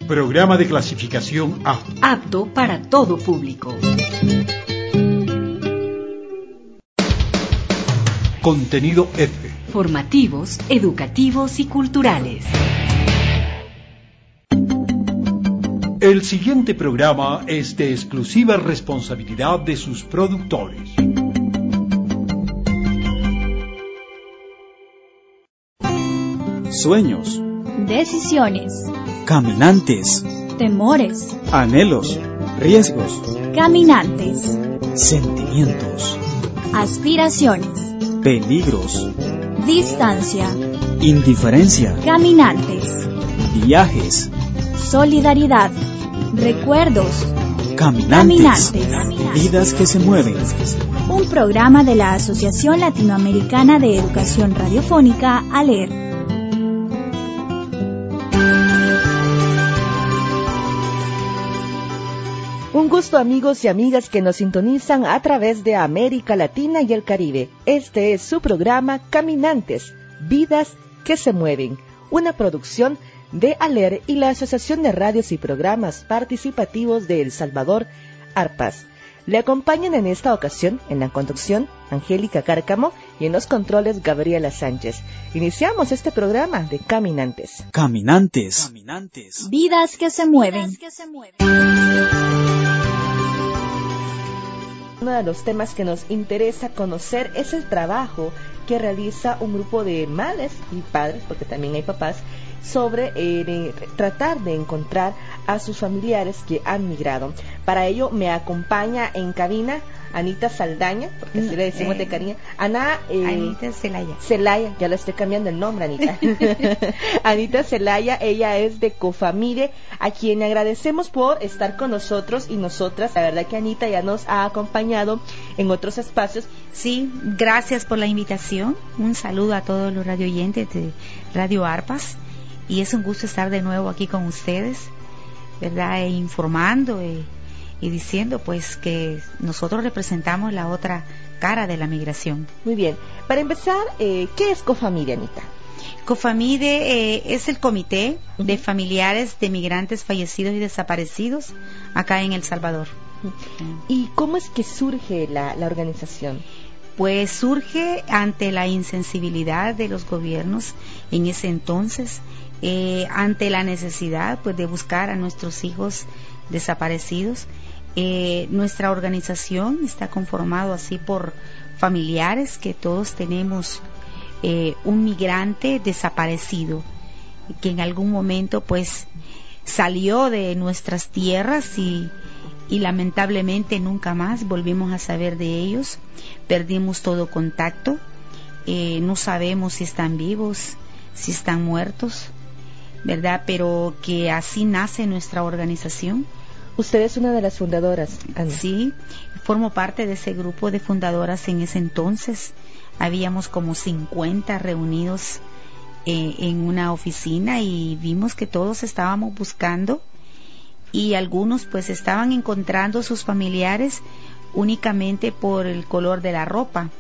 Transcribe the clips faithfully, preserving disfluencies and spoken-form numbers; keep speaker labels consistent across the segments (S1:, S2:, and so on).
S1: Programa de clasificación A.
S2: Apto para todo público.
S1: Contenido F.
S2: Formativos, educativos y culturales.
S1: El siguiente programa es de exclusiva responsabilidad de sus productores.
S3: Sueños,
S4: decisiones,
S3: caminantes,
S4: temores,
S3: anhelos, riesgos,
S4: caminantes,
S3: sentimientos,
S4: aspiraciones,
S3: peligros,
S4: distancia,
S3: indiferencia,
S4: caminantes,
S3: viajes,
S4: solidaridad, recuerdos,
S3: caminantes,
S4: caminantes,
S3: vidas que se mueven.
S4: Un programa de la Asociación Latinoamericana de Educación Radiofónica, ALER.
S5: Un gusto, amigos y amigas que nos sintonizan a través de América Latina y el Caribe. Este es su programa Caminantes, vidas que se mueven, una producción de ALER y la Asociación de Radios y Programas Participativos de El Salvador, ARPAS. Le acompañan en esta ocasión, en la conducción, Angélica Cárcamo, y en los controles, Gabriela Sánchez. Iniciamos este programa de Caminantes.
S3: Caminantes, Caminantes.
S4: Vidas que se mueven.
S5: Que se mueven. Uno de los temas que nos interesa conocer es el trabajo que realiza un grupo de madres y padres, porque también hay papás, sobre eh, de tratar de encontrar a sus familiares que han migrado. Para ello me acompaña en cabina Anita Saldaña, porque así le decimos eh, de cariño. Ana, eh,
S6: Anita Celaya.
S5: Celaya, ya le estoy cambiando el nombre, Anita. Anita Celaya, ella es de Cofamide, a quien agradecemos por estar con nosotros y nosotras. La verdad que Anita ya nos ha acompañado en otros espacios.
S6: Sí, gracias por la invitación. Un saludo a todos los radio oyentes de Radio ARPAS. Y es un gusto estar de nuevo aquí con ustedes, ¿verdad? E informando y, y diciendo pues que nosotros representamos la otra cara de la migración.
S5: Muy bien. Para empezar, eh, ¿qué es Cofamide, Anita?
S6: Cofamide eh, es el comité uh-huh. de familiares de migrantes fallecidos y desaparecidos acá en El Salvador.
S5: Uh-huh. ¿Y cómo es que surge la, la organización?
S6: Pues surge ante la insensibilidad de los gobiernos en ese entonces, eh, ante la necesidad pues de buscar a nuestros hijos desaparecidos. Eh, nuestra organización está conformado así por familiares que todos tenemos eh, un migrante desaparecido que en algún momento pues salió de nuestras tierras y y lamentablemente nunca más volvimos a saber de ellos. Perdimos todo contacto, eh, no sabemos si están vivos, si están muertos, ¿verdad? Pero que así nace nuestra organización.
S5: Usted es una de las fundadoras, Ana.
S6: Sí, formo parte de ese grupo de fundadoras en ese entonces. Habíamos como cincuenta reunidos eh, en una oficina y vimos que todos estábamos buscando y algunos pues estaban encontrando sus familiares únicamente por el color de la ropa,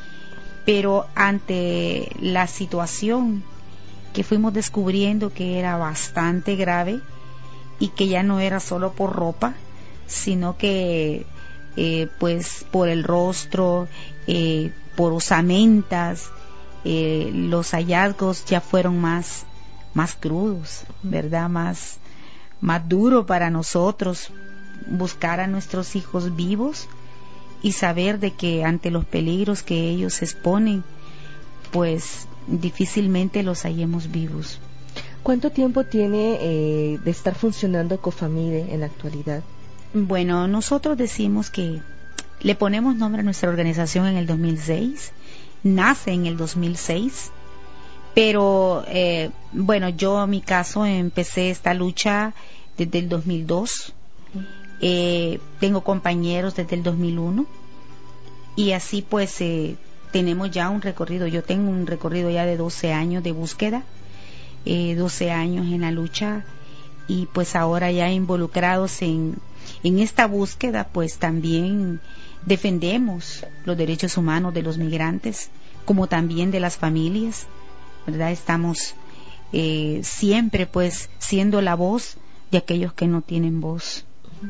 S6: pero ante la situación que fuimos descubriendo que era bastante grave y que ya no era solo por ropa, sino que eh, pues por el rostro, eh, por osamentas, eh, los hallazgos ya fueron más, más crudos, ¿verdad? Más más duro para nosotros buscar a nuestros hijos vivos y saber de que ante los peligros que ellos exponen, pues difícilmente los hallemos vivos.
S5: ¿Cuánto tiempo tiene eh, de estar funcionando Cofamide en la actualidad?
S6: Bueno, nosotros decimos que le ponemos nombre a nuestra organización en el dos mil seis, nace en el dos mil seis, pero eh, bueno, yo en mi caso empecé esta lucha desde el dos mil dos, eh, tengo compañeros desde el dos mil uno y así pues eh, tenemos ya un recorrido. Yo tengo un recorrido ya de doce años de búsqueda, eh, doce años en la lucha y pues ahora ya involucrados en, en esta búsqueda pues también defendemos los derechos humanos de los migrantes como también de las familias, ¿verdad? Estamos eh, siempre pues siendo la voz de de aquellos que no tienen voz.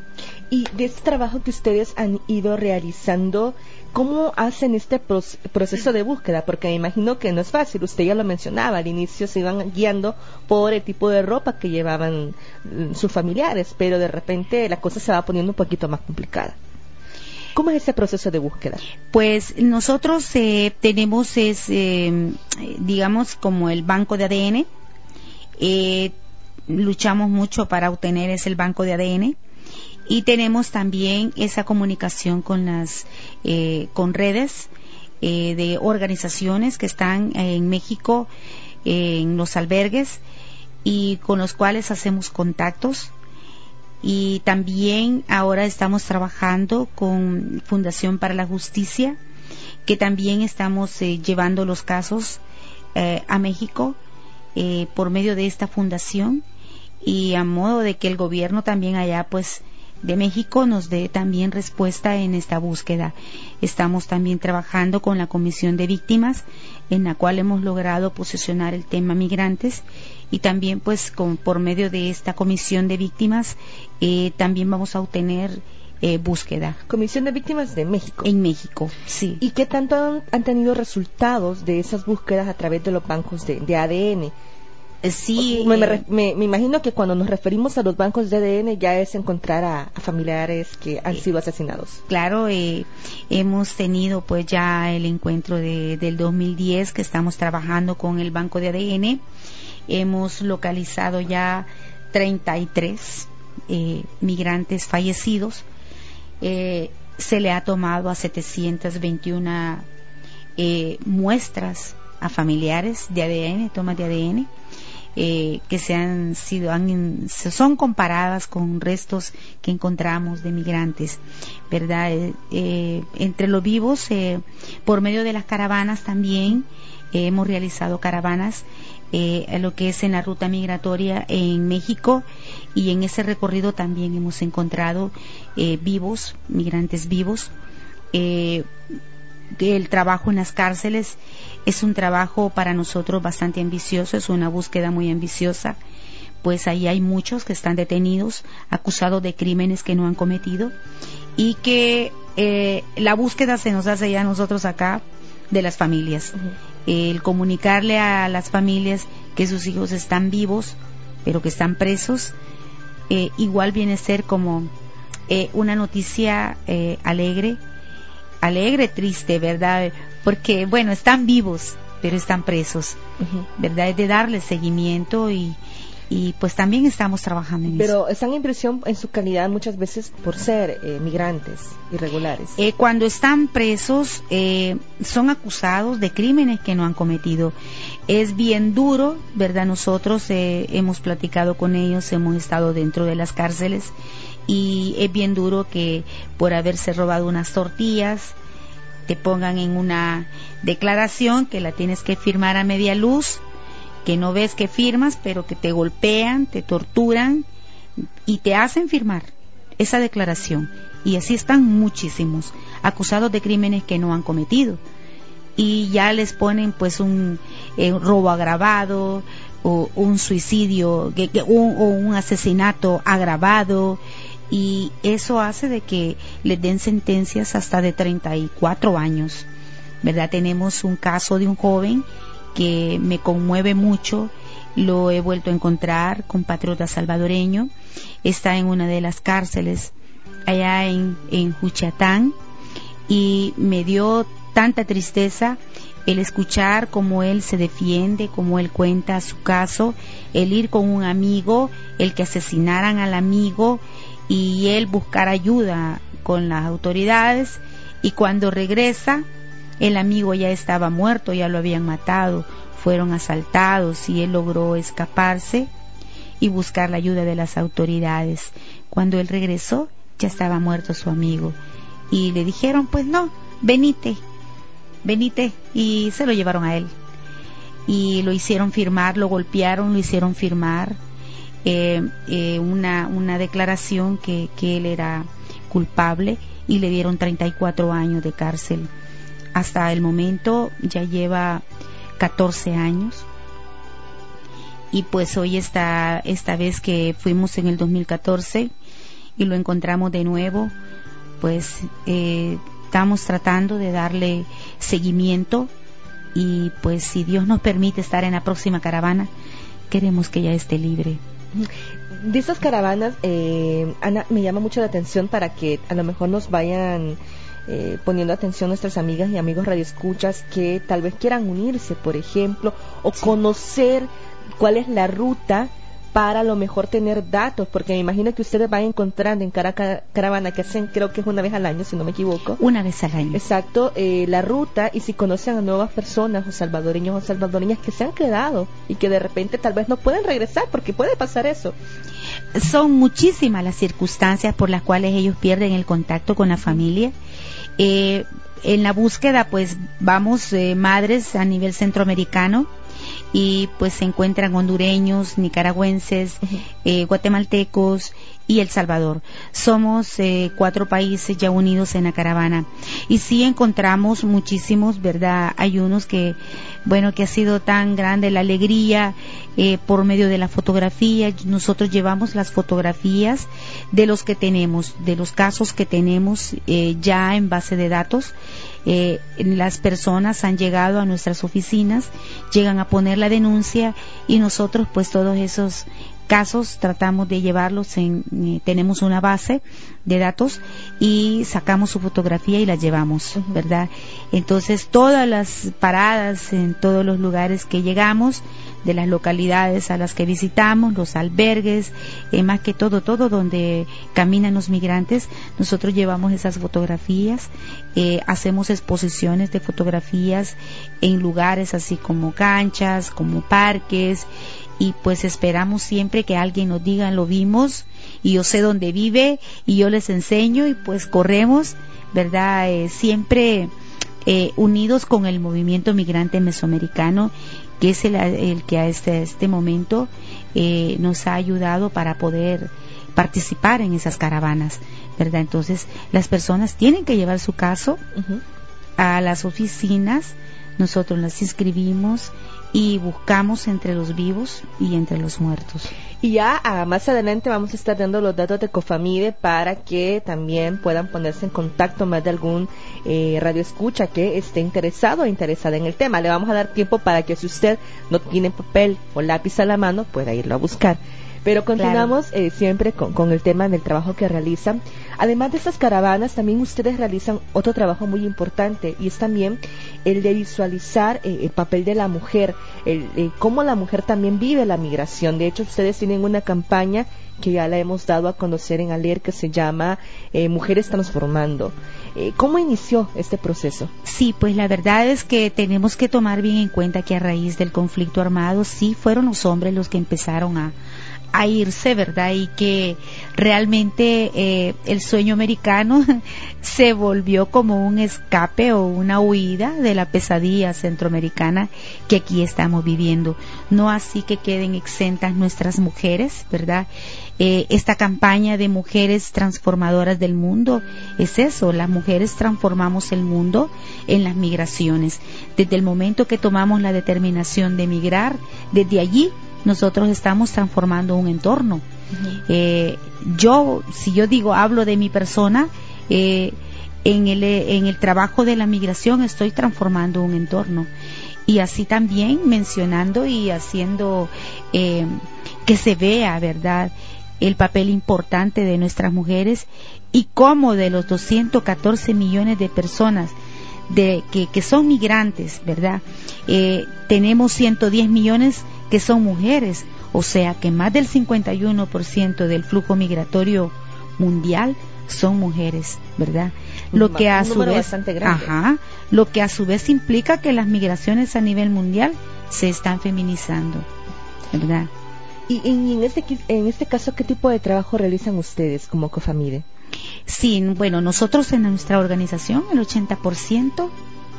S5: Y de este trabajo que ustedes han ido realizando, ¿cómo hacen este proceso de búsqueda? Porque me imagino que no es fácil, usted ya lo mencionaba, al inicio se iban guiando por el tipo de ropa que llevaban sus familiares, pero de repente la cosa se va poniendo un poquito más complicada. ¿Cómo es ese proceso de búsqueda?
S6: Pues nosotros eh, tenemos, es, eh, digamos, como el banco de A D N, eh, luchamos mucho para obtener ese banco de A D N, y tenemos también esa comunicación con las eh, con redes eh, de organizaciones que están en México, eh, en los albergues, y con los cuales hacemos contactos. Y también ahora estamos trabajando con Fundación para la Justicia, que también estamos eh, llevando los casos eh, a México eh, por medio de esta fundación, y a modo de que el gobierno también allá pues de México nos dé también respuesta en esta búsqueda. Estamos también trabajando con la Comisión de Víctimas, en la cual hemos logrado posicionar el tema migrantes, y también pues con, por medio de esta Comisión de Víctimas eh, también vamos a obtener eh, búsqueda.
S5: Comisión de Víctimas de México.
S6: En México, sí.
S5: ¿Y qué tanto han, han tenido resultados de esas búsquedas a través de los bancos de, de A D N?
S6: Sí,
S5: me,
S6: eh,
S5: me, me imagino que cuando nos referimos a los bancos de A D N ya es encontrar a, a familiares que han sido asesinados.
S6: Claro, eh, hemos tenido pues ya el encuentro de, del dos mil diez que estamos trabajando con el banco de A D N. Hemos localizado ya treinta y tres eh, migrantes fallecidos. Eh, se le ha tomado a setecientas veintiuna eh, muestras a familiares de A D N, tomas de A D N. Eh, que se han sido han, son comparadas con restos que encontramos de migrantes, verdad. Eh, eh, entre los vivos, eh, por medio de las caravanas también eh, hemos realizado caravanas eh, a lo que es en la ruta migratoria en México, y en ese recorrido también hemos encontrado eh, vivos, migrantes vivos. Eh, el trabajo en las cárceles es un trabajo para nosotros bastante ambicioso, es una búsqueda muy ambiciosa, pues ahí hay muchos que están detenidos, acusados de crímenes que no han cometido, y que eh, la búsqueda se nos hace ya a nosotros acá de las familias. Uh-huh. El comunicarle a las familias que sus hijos están vivos, pero que están presos, eh, igual viene a ser como eh, una noticia eh, alegre, alegre, triste, ¿verdad? Porque, bueno, están vivos, pero están presos, uh-huh. ¿verdad? Es de darle seguimiento, y, y pues también estamos trabajando en
S5: pero
S6: eso.
S5: Pero están en prisión en su calidad muchas veces por ser eh, migrantes irregulares.
S6: Eh, cuando están presos, eh, son acusados de crímenes que no han cometido. Es bien duro, ¿verdad? Nosotros eh, hemos platicado con ellos, hemos estado dentro de las cárceles, y es bien duro que por haberse robado unas tortillas te pongan en una declaración que la tienes que firmar a media luz, que no ves que firmas, pero que te golpean, te torturan y te hacen firmar esa declaración. Y así están muchísimos acusados de crímenes que no han cometido, y ya les ponen pues un eh, robo agravado, o un suicidio, que, que, un, o un asesinato agravado, y eso hace de que les den sentencias hasta de treinta y cuatro años, ¿verdad? Tenemos un caso de un joven que me conmueve mucho, lo he vuelto a encontrar, compatriota salvadoreño, está en una de las cárceles allá en, en Juchitán, y me dio tanta tristeza el escuchar cómo él se defiende, cómo él cuenta su caso, el ir con un amigo, el que asesinaran al amigo, y él buscar ayuda con las autoridades, y cuando regresa el amigo ya estaba muerto, ya lo habían matado, fueron asaltados, y él logró escaparse y buscar la ayuda de las autoridades. Cuando él regresó ya estaba muerto su amigo, y le dijeron pues no, venite, venite, y se lo llevaron a él y lo hicieron firmar, lo golpearon, lo hicieron firmar Eh, eh, una, una declaración que, que él era culpable, y le dieron treinta y cuatro años de cárcel. Hasta el momento ya lleva catorce años, y pues hoy está, esta vez que fuimos en el dos mil catorce y lo encontramos de nuevo, pues eh, estamos tratando de darle seguimiento y pues si Dios nos permite estar en la próxima caravana, queremos que ella esté libre.
S5: De estas caravanas, eh, Ana, me llama mucho la atención para que a lo mejor nos vayan eh, poniendo atención nuestras amigas y amigos radioescuchas que tal vez quieran unirse, por ejemplo, o sí. conocer cuál es la ruta para a lo mejor tener datos, porque me imagino que ustedes van encontrando en cada caravana que hacen, creo que es una vez al año, si no me equivoco.
S6: Una vez al año.
S5: Exacto, eh, la ruta, y si conocen a nuevas personas o salvadoreños o salvadoreñas que se han quedado y que de repente tal vez no pueden regresar, porque puede pasar eso.
S6: Son muchísimas las circunstancias por las cuales ellos pierden el contacto con la familia. Eh, en la búsqueda, pues vamos eh, madres a nivel centroamericano, y pues se encuentran hondureños, nicaragüenses, uh-huh. eh, guatemaltecos y El Salvador. Somos eh, cuatro países ya unidos en la caravana y sí encontramos muchísimos, ¿verdad? Hay unos que, bueno, que ha sido tan grande la alegría eh, por medio de la fotografía. Nosotros llevamos las fotografías de los que tenemos, de los casos que tenemos eh, ya en base de datos. Eh, las personas han llegado a nuestras oficinas, llegan a poner la denuncia y nosotros pues todos esos casos tratamos de llevarlos en, eh, tenemos una base de datos y sacamos su fotografía y la llevamos, uh-huh. ¿verdad? Entonces todas las paradas en todos los lugares que llegamos, de las localidades a las que visitamos, los albergues, eh, más que todo, todo donde caminan los migrantes, nosotros llevamos esas fotografías, eh, hacemos exposiciones de fotografías en lugares así como canchas, como parques, y pues esperamos siempre que alguien nos diga, lo vimos y yo sé dónde vive y yo les enseño y pues corremos, ¿verdad? Eh, siempre eh, unidos con el movimiento migrante mesoamericano, que es el, el que a este, este momento eh, nos ha ayudado para poder participar en esas caravanas, ¿verdad? Entonces las personas tienen que llevar su caso uh-huh. a las oficinas, nosotros las inscribimos y buscamos entre los vivos y entre los muertos.
S5: Y ya ah, más adelante vamos a estar dando los datos de Cofamide para que también puedan ponerse en contacto más de algún eh, radioescucha que esté interesado o interesada en el tema. Le vamos a dar tiempo para que si usted no tiene papel o lápiz a la mano pueda irlo a buscar. Pero continuamos claro. eh, siempre con, con el tema del trabajo que realizan. Además de estas caravanas, también ustedes realizan otro trabajo muy importante y es también el de visualizar eh, el papel de la mujer, el, eh, cómo la mujer también vive la migración. De hecho, ustedes tienen una campaña que ya la hemos dado a conocer en ALER que se llama eh, Mujeres Transformando. Eh, ¿Cómo inició este proceso?
S6: Sí, pues la verdad es que tenemos que tomar bien en cuenta que a raíz del conflicto armado sí fueron los hombres los que empezaron a a irse, ¿verdad? Y que realmente eh, el sueño americano se volvió como un escape o una huida de la pesadilla centroamericana que aquí estamos viviendo. No así que queden exentas nuestras mujeres, ¿verdad? Eh, esta campaña de mujeres transformadoras del mundo es eso, las mujeres transformamos el mundo en las migraciones. Desde el momento que tomamos la determinación de migrar, desde allí nosotros estamos transformando un entorno. Uh-huh. Eh, yo, si yo digo, hablo de mi persona, eh, en el, en el trabajo de la migración estoy transformando un entorno. Y así también mencionando y haciendo eh, que se vea, ¿verdad?, el papel importante de nuestras mujeres y cómo de los doscientos catorce millones de personas de, que, que son migrantes, ¿verdad?, eh, tenemos ciento diez millones que son mujeres, o sea que más del cincuenta y uno por ciento del flujo migratorio mundial son mujeres, ¿verdad? Lo que a su vez, ajá, lo que a su vez implica que las migraciones a nivel mundial se están feminizando, ¿verdad?
S5: Y, y en este en este caso, ¿qué tipo de trabajo realizan ustedes como Cofamide?
S6: Sí, bueno, nosotros en nuestra organización el ochenta por ciento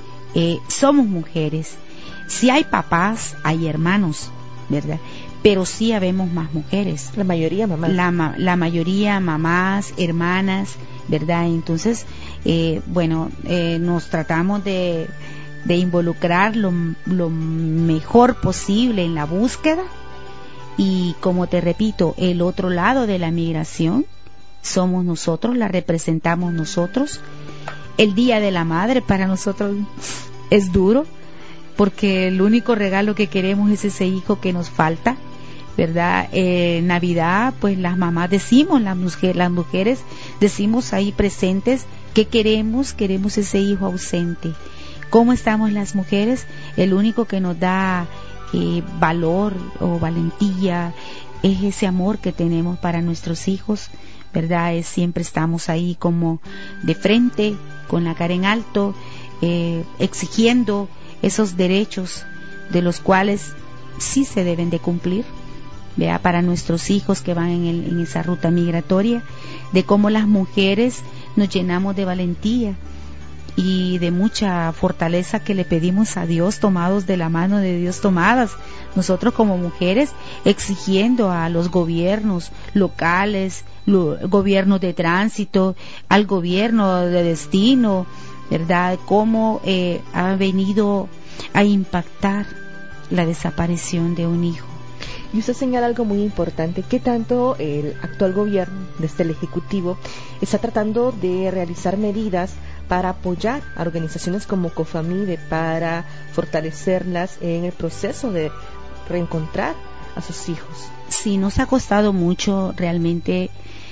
S6: eh, somos mujeres. Sí hay papás, hay hermanos, ¿verdad? Pero sí habemos más mujeres.
S5: La mayoría mamás.
S6: La, la mayoría mamás, hermanas, ¿verdad? Entonces, eh, bueno, eh, nos tratamos de, de involucrar lo, lo mejor posible en la búsqueda Y como te repito, el otro lado de la migración somos nosotros, la representamos nosotros. El Día de la Madre para nosotros es duro, porque el único regalo que queremos es ese hijo que nos falta, ¿verdad? Eh, Navidad, pues las mamás decimos, las, mujer, las mujeres decimos ahí presentes que queremos, queremos ese hijo ausente. ¿Cómo estamos las mujeres? El único que nos da eh, valor o valentía es ese amor que tenemos para nuestros hijos, ¿verdad? Es, siempre estamos ahí como de frente, con la cara en alto, eh, exigiendo esos derechos de los cuales sí se deben de cumplir, ¿verdad? Para nuestros hijos que van en, el, en esa ruta migratoria, de cómo las mujeres nos llenamos de valentía y de mucha fortaleza que le pedimos a Dios, tomados de la mano de Dios, tomadas nosotros como mujeres, exigiendo a los gobiernos locales, lo, gobiernos de tránsito, al gobierno de destino, ¿verdad? Cómo eh, ha venido a impactar la desaparición de un hijo.
S5: Y usted señala algo muy importante, que tanto el actual gobierno, desde el Ejecutivo, está tratando de realizar medidas para apoyar a organizaciones como COFAMIDE, para fortalecerlas en el proceso de reencontrar a sus hijos.
S6: Sí, nos ha costado mucho realmente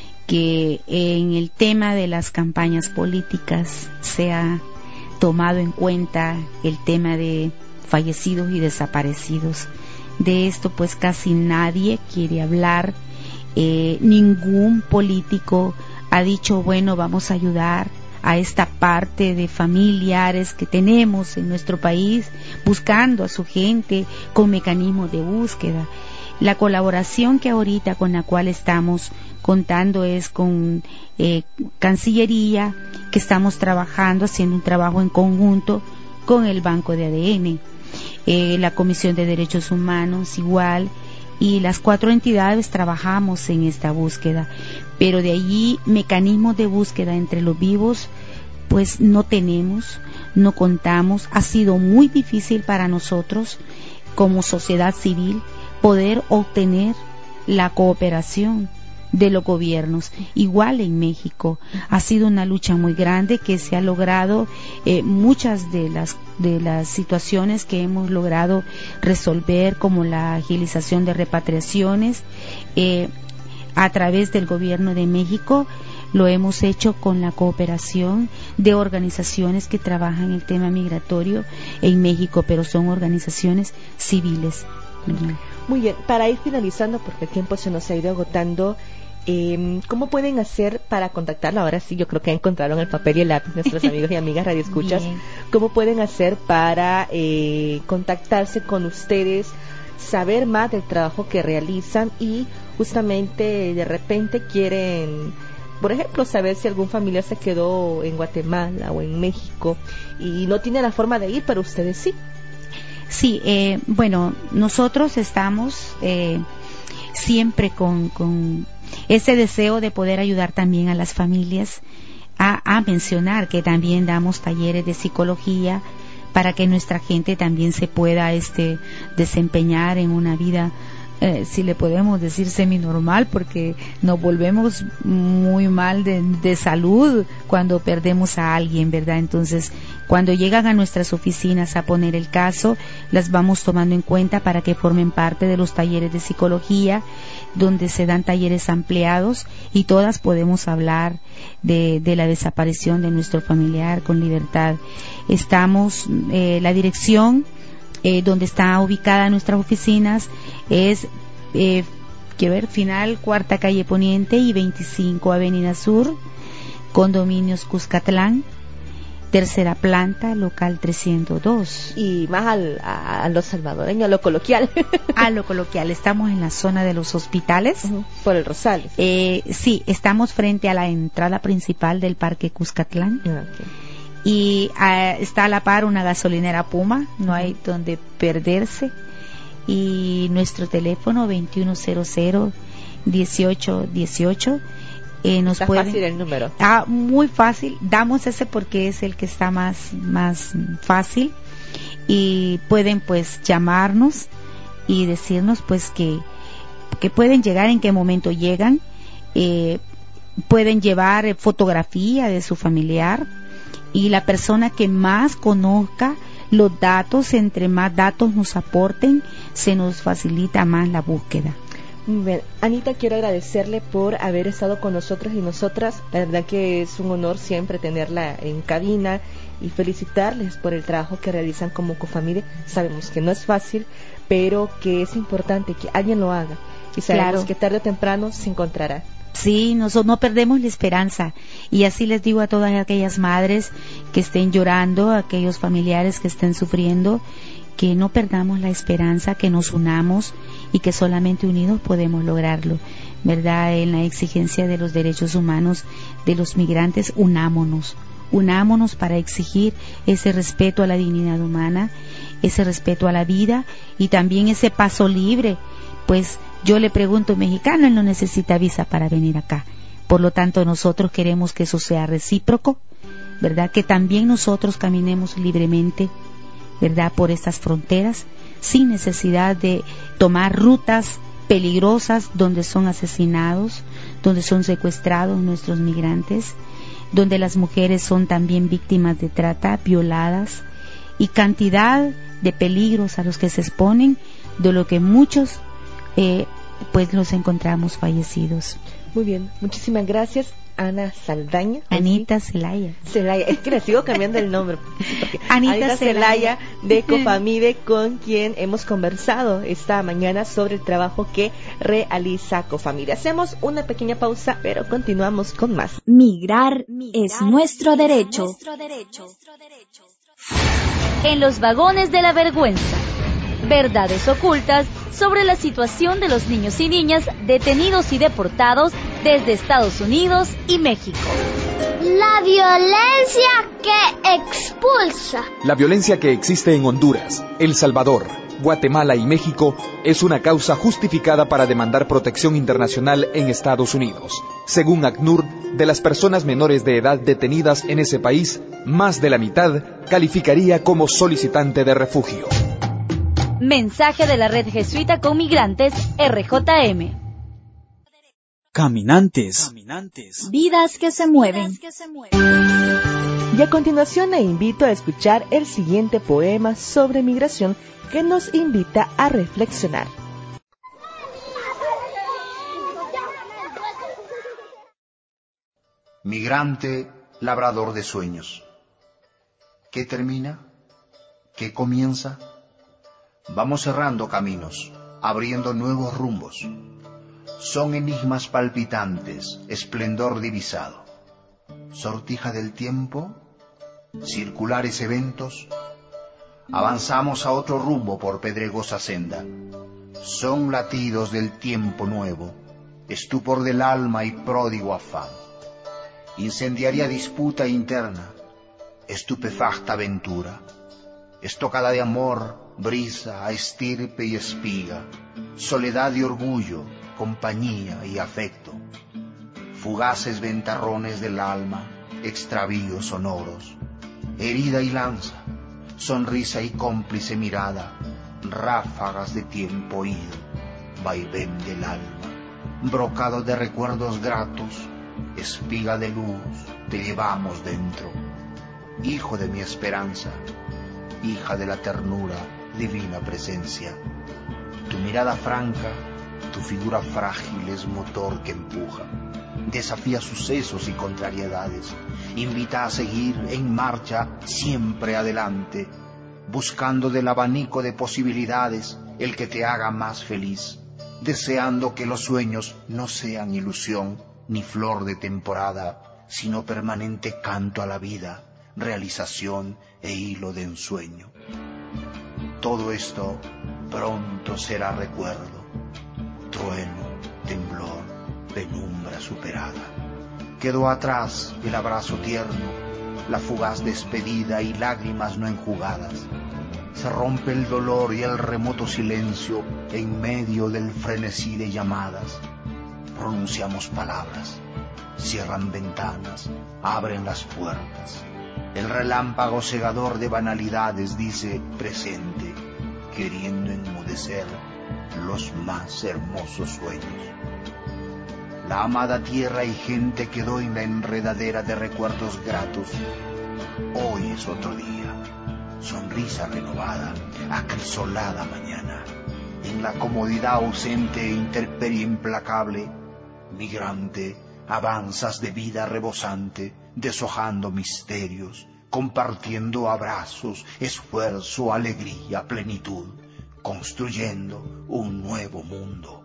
S6: que en el tema de las campañas políticas se ha tomado en cuenta el tema de fallecidos y desaparecidos. De esto pues casi nadie quiere hablar, eh, ningún político ha dicho, bueno, vamos a ayudar a esta parte de familiares que tenemos en nuestro país, buscando a su gente con mecanismos de búsqueda. La colaboración que ahorita con la cual estamos contando es con eh, Cancillería, que estamos trabajando, haciendo un trabajo en conjunto con el Banco de A D N, eh, la Comisión de Derechos Humanos igual, y las cuatro entidades trabajamos en esta búsqueda, pero de allí mecanismos de búsqueda entre los vivos pues no tenemos, no contamos. Ha sido muy difícil para nosotros como sociedad civil poder obtener la cooperación de los gobiernos. Igual en México ha sido una lucha muy grande que se ha logrado, eh, muchas de las de las situaciones que hemos logrado resolver, como la agilización de repatriaciones eh, a través del gobierno de México, lo hemos hecho con la cooperación de organizaciones que trabajan el tema migratorio en México, pero son organizaciones civiles.
S5: Muy bien, para ir finalizando, porque el tiempo se nos ha ido agotando, eh, ¿cómo pueden hacer para contactarla? Ahora sí, yo creo que encontraron el papel y el lápiz nuestros amigos y amigas radioescuchas. Bien. ¿Cómo pueden hacer para eh, contactarse con ustedes, saber más del trabajo que realizan y justamente de repente quieren, por ejemplo, saber si algún familiar se quedó en Guatemala o en México y no tiene la forma de ir, pero ustedes sí?
S6: Sí, eh, bueno, nosotros estamos eh, siempre con, con ese deseo de poder ayudar también a las familias, a, a mencionar que también damos talleres de psicología para que nuestra gente también se pueda este desempeñar en una vida, eh, si le podemos decir semi-normal, porque nos volvemos muy mal de, de salud cuando perdemos a alguien, ¿verdad? Entonces, cuando llegan a nuestras oficinas a poner el caso, las vamos tomando en cuenta para que formen parte de los talleres de psicología, donde se dan talleres ampliados y todas podemos hablar de, de la desaparición de nuestro familiar con libertad. Estamos, eh, la dirección eh, donde está ubicada nuestras oficinas es, eh, quiero ver, Final Cuarta Calle Poniente y veinticinco Avenida Sur, Condominios Cuscatlán, tercera planta, local trescientos dos.
S5: Y más al, a, a lo salvadoreño, a lo coloquial.
S6: A lo coloquial, estamos en la zona de los hospitales.
S5: Uh-huh. Por el Rosales.
S6: Eh, sí, estamos frente a la entrada principal del Parque Cuscatlán. Okay. Y uh, está a la par una gasolinera Puma, no hay donde perderse. Y nuestro teléfono veintiuno cero cero dieciocho dieciocho. Eh, nos
S5: está
S6: pueden,
S5: fácil el número.
S6: Ah, muy fácil. Damos ese porque es el que está más, más fácil. Y pueden pues llamarnos y decirnos pues que que pueden llegar, en qué momento llegan, eh, pueden llevar fotografía de su familiar, y la persona que más conozca los datos, entre más datos nos aporten, se nos facilita más la búsqueda.
S5: Bien, Anita, quiero agradecerle por haber estado con nosotros y nosotras. La verdad que es un honor siempre tenerla en cabina y felicitarles por el trabajo que realizan como Cofamilia. Sabemos que no es fácil, pero que es importante que alguien lo haga, y sabemos claro. que tarde o temprano se encontrará.
S6: Sí, nosotros no perdemos la esperanza, y así les digo a todas aquellas madres que estén llorando, a aquellos familiares que estén sufriendo, que no perdamos la esperanza, que nos unamos y que solamente unidos podemos lograrlo, ¿verdad? En la exigencia de los derechos humanos de los migrantes, unámonos, unámonos para exigir ese respeto a la dignidad humana, ese respeto a la vida y también ese paso libre. Pues yo le pregunto, un mexicano, él no necesita visa para venir acá, por lo tanto nosotros queremos que eso sea recíproco, ¿verdad? Que también nosotros caminemos libremente, ¿verdad?, por estas fronteras, sin necesidad de tomar rutas peligrosas donde son asesinados, donde son secuestrados nuestros migrantes, donde las mujeres son también víctimas de trata, violadas, y cantidad de peligros a los que se exponen, de lo que muchos eh, pues los encontramos fallecidos.
S5: Muy bien, muchísimas gracias. Ana Saldaña.
S6: Anita Zelaya.
S5: Zelaya, es que le sigo cambiando el nombre.
S6: Anita,
S5: Anita Zelaya de Cofamive, con quien hemos conversado esta mañana sobre el trabajo que realiza Cofamive. Hacemos una pequeña pausa, pero continuamos con más.
S4: Migrar, Migrar es nuestro derecho. nuestro derecho.
S2: En los vagones de la vergüenza. Verdades ocultas sobre la situación de los niños y niñas detenidos y deportados desde Estados Unidos y México.
S7: La violencia que expulsa.
S8: La violencia que existe en Honduras, El Salvador, Guatemala y México es una causa justificada para demandar protección internacional en Estados Unidos. Según ACNUR, de las personas menores de edad detenidas en ese país, más de la mitad calificaría como solicitante de refugio.
S2: Mensaje de la Red Jesuita con Migrantes, R J M.
S3: Caminantes. Caminantes.
S4: Vidas que se mueven.
S5: Y a continuación le invito a escuchar el siguiente poema sobre migración que nos invita a reflexionar.
S9: Migrante, labrador de sueños. ¿Qué termina? ¿Qué comienza? Vamos cerrando caminos, abriendo nuevos rumbos. Son enigmas palpitantes, esplendor divisado. Sortija del tiempo, circulares eventos. Avanzamos a otro rumbo por pedregosa senda. Son latidos del tiempo nuevo, estupor del alma y pródigo afán. Incendiaria disputa interna, estupefacta aventura. Estocada de amor, brisa, estirpe y espiga, soledad y orgullo, compañía y afecto, fugaces ventarrones del alma, extravíos sonoros, herida y lanza, sonrisa y cómplice mirada, ráfagas de tiempo oído, vaivén del alma, brocado de recuerdos gratos, espiga de luz, te llevamos dentro, hijo de mi esperanza, hija de la ternura, divina presencia. Tu mirada franca, tu figura frágil es motor que empuja, desafía sucesos y contrariedades, invita a seguir en marcha siempre adelante, buscando del abanico de posibilidades el que te haga más feliz, deseando que los sueños no sean ilusión ni flor de temporada, sino permanente canto a la vida, realización e hilo de ensueño. Todo esto pronto será recuerdo, trueno, temblor, penumbra superada. Quedó atrás el abrazo tierno, la fugaz despedida y lágrimas no enjugadas. Se rompe el dolor y el remoto silencio en medio del frenesí de llamadas. Pronunciamos palabras, cierran ventanas, abren las puertas. El relámpago cegador de banalidades dice presente, queriendo enmudecer los más hermosos sueños. La amada tierra y gente quedó en la enredadera de recuerdos gratos. Hoy es otro día, sonrisa renovada, acrisolada mañana. En la comodidad ausente e intemperie implacable, migrante, avanzas de vida rebosante, deshojando misterios, compartiendo abrazos, esfuerzo, alegría, plenitud, construyendo un nuevo mundo.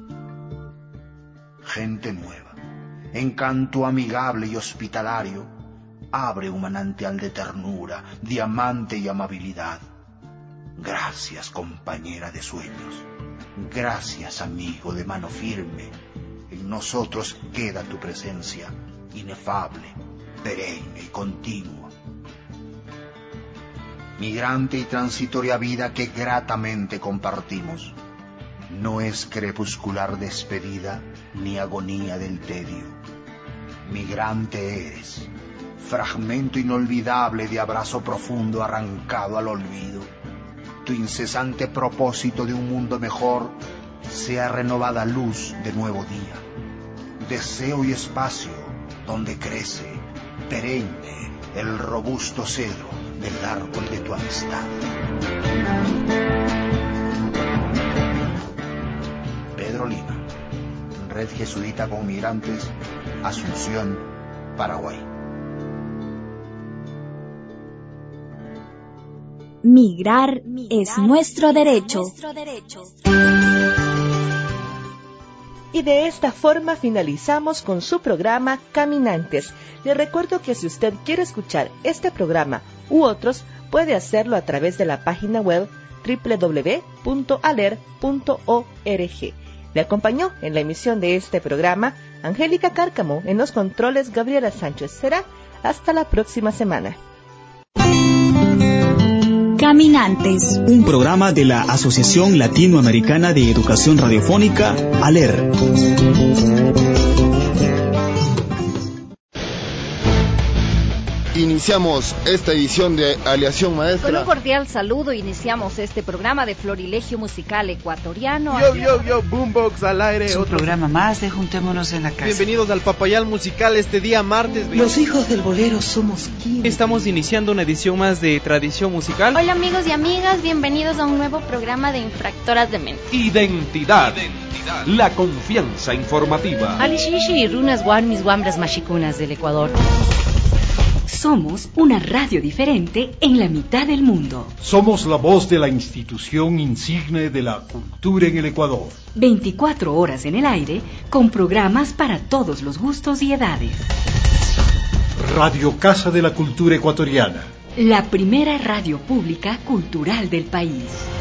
S9: Gente nueva, encanto amigable y hospitalario, abre un manantial de ternura, diamante y amabilidad. Gracias, compañera de sueños. Gracias, amigo de mano firme. En nosotros queda tu presencia, inefable, perenne y continua. Migrante y transitoria vida que gratamente compartimos. No es crepuscular despedida ni agonía del tedio. Migrante eres, fragmento inolvidable de abrazo profundo arrancado al olvido. Tu incesante propósito de un mundo mejor sea renovada luz de nuevo día. Deseo y espacio donde crece, perenne, el robusto cedro del árbol de tu amistad. Pedro Lima, Red Jesuita con Migrantes, Asunción, Paraguay.
S4: Migrar, Migrar es nuestro derecho.
S5: Nuestro derecho. Y de esta forma finalizamos con su programa Caminantes. Les recuerdo que si usted quiere escuchar este programa u otros, puede hacerlo a través de la página web doble u doble u doble u punto aler punto org. Le acompañó en la emisión de este programa Angélica Cárcamo, en los controles Gabriela Sánchez. Será hasta la próxima semana.
S3: Caminantes, un programa de la Asociación Latinoamericana de Educación Radiofónica, ALER.
S10: Iniciamos esta edición de Aleación Maestra.
S2: Con un cordial saludo iniciamos este programa de Florilegio Musical Ecuatoriano.
S11: Yo, yo, yo, Boombox al aire.
S12: Es un
S11: otro
S12: programa más de Juntémonos en la Casa.
S11: Bienvenidos al Papayal Musical este día martes.
S13: Los hijos del bolero somos quienes.
S11: Estamos iniciando una edición más de Tradición Musical.
S14: Hola amigos y amigas, bienvenidos a un nuevo programa de Infractoras de Mente.
S15: Identidad. Identidad. La confianza informativa.
S16: Alishishi y runas guarmis guambras machikunas del Ecuador.
S17: Somos una radio diferente en la mitad del mundo.
S1: Somos la voz de la institución insigne de la cultura en el Ecuador.
S17: veinticuatro horas en el aire, con programas para todos los gustos y edades.
S1: Radio Casa de la Cultura Ecuatoriana.
S17: La primera radio pública cultural del país.